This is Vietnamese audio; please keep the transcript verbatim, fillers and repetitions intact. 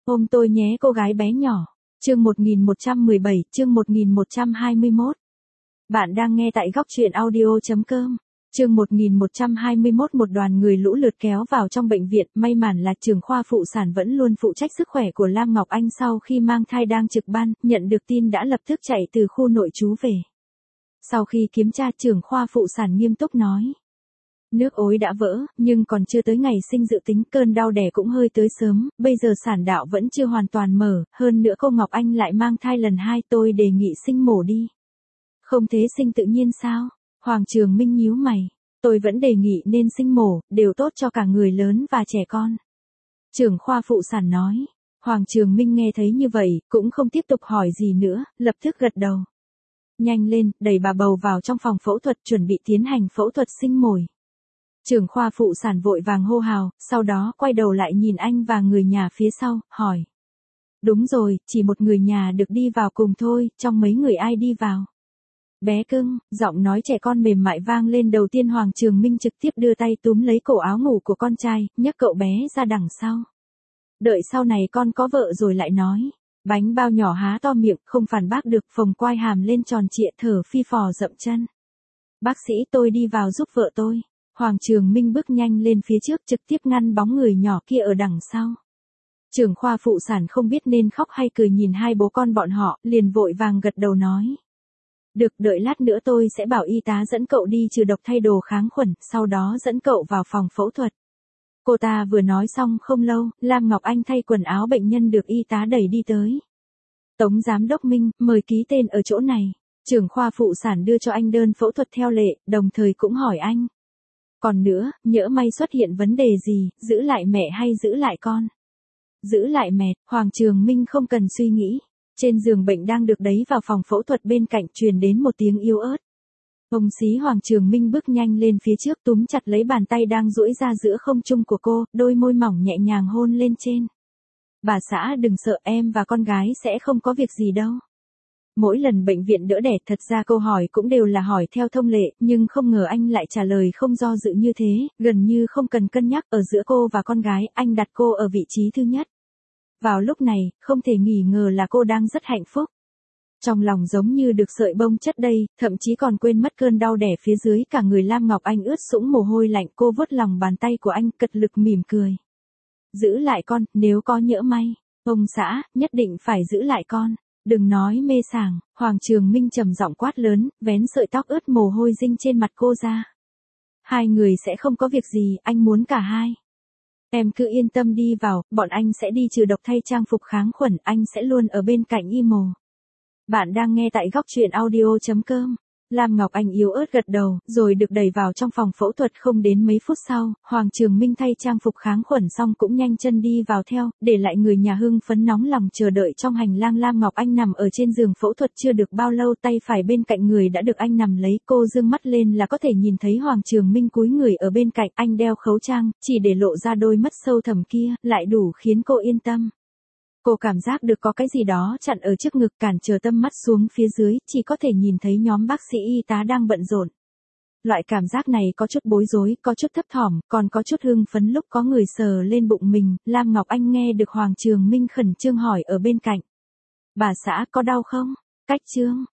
Ôm tôi nhé cô gái bé nhỏ. Chương một nghìn một trăm mười bảy, chương một nghìn một trăm hai mươi mốt. Bạn đang nghe tại góc truyện audio chấm com. Chương một nghìn một trăm hai mươi mốt. Một đoàn người lũ lượt kéo vào trong bệnh viện, may mắn là trưởng khoa phụ sản vẫn luôn phụ trách sức khỏe của Lam Ngọc Anh sau khi mang thai đang trực ban, nhận được tin đã lập tức chạy từ khu nội trú về. Sau khi kiểm tra, trưởng khoa phụ sản nghiêm túc nói: nước ối đã vỡ, nhưng còn chưa tới ngày sinh dự tính, cơn đau đẻ cũng hơi tới sớm, bây giờ sản đạo vẫn chưa hoàn toàn mở, hơn nữa cô Ngọc Anh lại mang thai lần hai, tôi đề nghị sinh mổ đi. Không thế sinh tự nhiên sao? Hoàng Trường Minh nhíu mày. Tôi vẫn đề nghị nên sinh mổ, đều tốt cho cả người lớn và trẻ con. Trưởng khoa phụ sản nói. Hoàng Trường Minh nghe thấy như vậy, cũng không tiếp tục hỏi gì nữa, lập tức gật đầu. Nhanh lên, đẩy bà bầu vào trong phòng phẫu thuật chuẩn bị tiến hành phẫu thuật sinh mồi. Trưởng khoa phụ sản vội vàng hô hào, sau đó quay đầu lại nhìn anh và người nhà phía sau, hỏi. Đúng rồi, chỉ một người nhà được đi vào cùng thôi, trong mấy người ai đi vào? Bé cưng, giọng nói trẻ con mềm mại vang lên. Đầu tiên Hoàng Trường Minh trực tiếp đưa tay túm lấy cổ áo ngủ của con trai, nhấc cậu bé ra đằng sau. Đợi sau này con có vợ rồi lại nói. Bánh bao nhỏ há to miệng, không phản bác được, phồng quai hàm lên tròn trịa, thở phi phò dậm chân. Bác sĩ, tôi đi vào giúp vợ tôi. Hoàng Trường Minh bước nhanh lên phía trước, trực tiếp ngăn bóng người nhỏ kia ở đằng sau. Trưởng khoa phụ sản không biết nên khóc hay cười nhìn hai bố con bọn họ, liền vội vàng gật đầu nói. Được, đợi lát nữa tôi sẽ bảo y tá dẫn cậu đi trừ độc, thay đồ kháng khuẩn, sau đó dẫn cậu vào phòng phẫu thuật. Cô ta vừa nói xong không lâu, Lam Ngọc Anh thay quần áo bệnh nhân được y tá đẩy đi tới. Tống Giám đốc Minh, mời ký tên ở chỗ này. Trưởng khoa phụ sản đưa cho anh đơn phẫu thuật theo lệ, đồng thời cũng hỏi anh. Còn nữa, nhỡ may xuất hiện vấn đề gì, giữ lại mẹ hay giữ lại con? Giữ lại mẹ. Hoàng Trường Minh không cần suy nghĩ. Trên giường bệnh đang được đẩy vào phòng phẫu thuật, bên cạnh truyền đến một tiếng yếu ớt. Ông xí Hoàng Trường Minh bước nhanh lên phía trước, túm chặt lấy bàn tay đang duỗi ra giữa không trung của cô, đôi môi mỏng nhẹ nhàng hôn lên trên. Bà xã đừng sợ, em và con gái sẽ không có việc gì đâu. Mỗi lần bệnh viện đỡ đẻ, thật ra câu hỏi cũng đều là hỏi theo thông lệ, nhưng không ngờ anh lại trả lời không do dự như thế, gần như không cần cân nhắc. Ở giữa cô và con gái, anh đặt cô ở vị trí thứ nhất. Vào lúc này, không thể nghi ngờ là cô đang rất hạnh phúc. Trong lòng giống như được sợi bông chất đầy, thậm chí còn quên mất cơn đau đẻ phía dưới. Cả người Lam Ngọc Anh ướt sũng mồ hôi lạnh, cô vuốt lòng bàn tay của anh, cật lực mỉm cười. Giữ lại con, nếu có nhỡ may. Ông xã, nhất định phải giữ lại con. Đừng nói mê sảng. Hoàng Trường Minh trầm giọng quát lớn, vén sợi tóc ướt mồ hôi dinh trên mặt cô ra. Hai người sẽ không có việc gì, anh muốn cả hai. Em cứ yên tâm đi vào, bọn anh sẽ đi trừ độc, thay trang phục kháng khuẩn, anh sẽ luôn ở bên cạnh y mồ. Bạn đang nghe tại góc truyện audio chấm com. Lam Ngọc Anh yếu ớt gật đầu, rồi được đẩy vào trong phòng phẫu thuật. Không đến mấy phút sau, Hoàng Trường Minh thay trang phục kháng khuẩn xong cũng nhanh chân đi vào theo, để lại người nhà hưng phấn nóng lòng chờ đợi trong hành lang. Lam Ngọc Anh nằm ở trên giường phẫu thuật chưa được bao lâu, tay phải bên cạnh người đã được anh nằm lấy. Cô dương mắt lên là có thể nhìn thấy Hoàng Trường Minh cúi người ở bên cạnh, anh đeo khẩu trang, chỉ để lộ ra đôi mắt sâu thẳm kia, lại đủ khiến cô yên tâm. Cô cảm giác được có cái gì đó chặn ở trước ngực, cản trở tâm mắt xuống phía dưới, chỉ có thể nhìn thấy nhóm bác sĩ y tá đang bận rộn. Loại cảm giác này có chút bối rối, có chút thấp thỏm, còn có chút hưng phấn lúc có người sờ lên bụng mình. Lam Ngọc Anh nghe được Hoàng Trường Minh khẩn trương hỏi ở bên cạnh. Bà xã có đau không? Cách trương,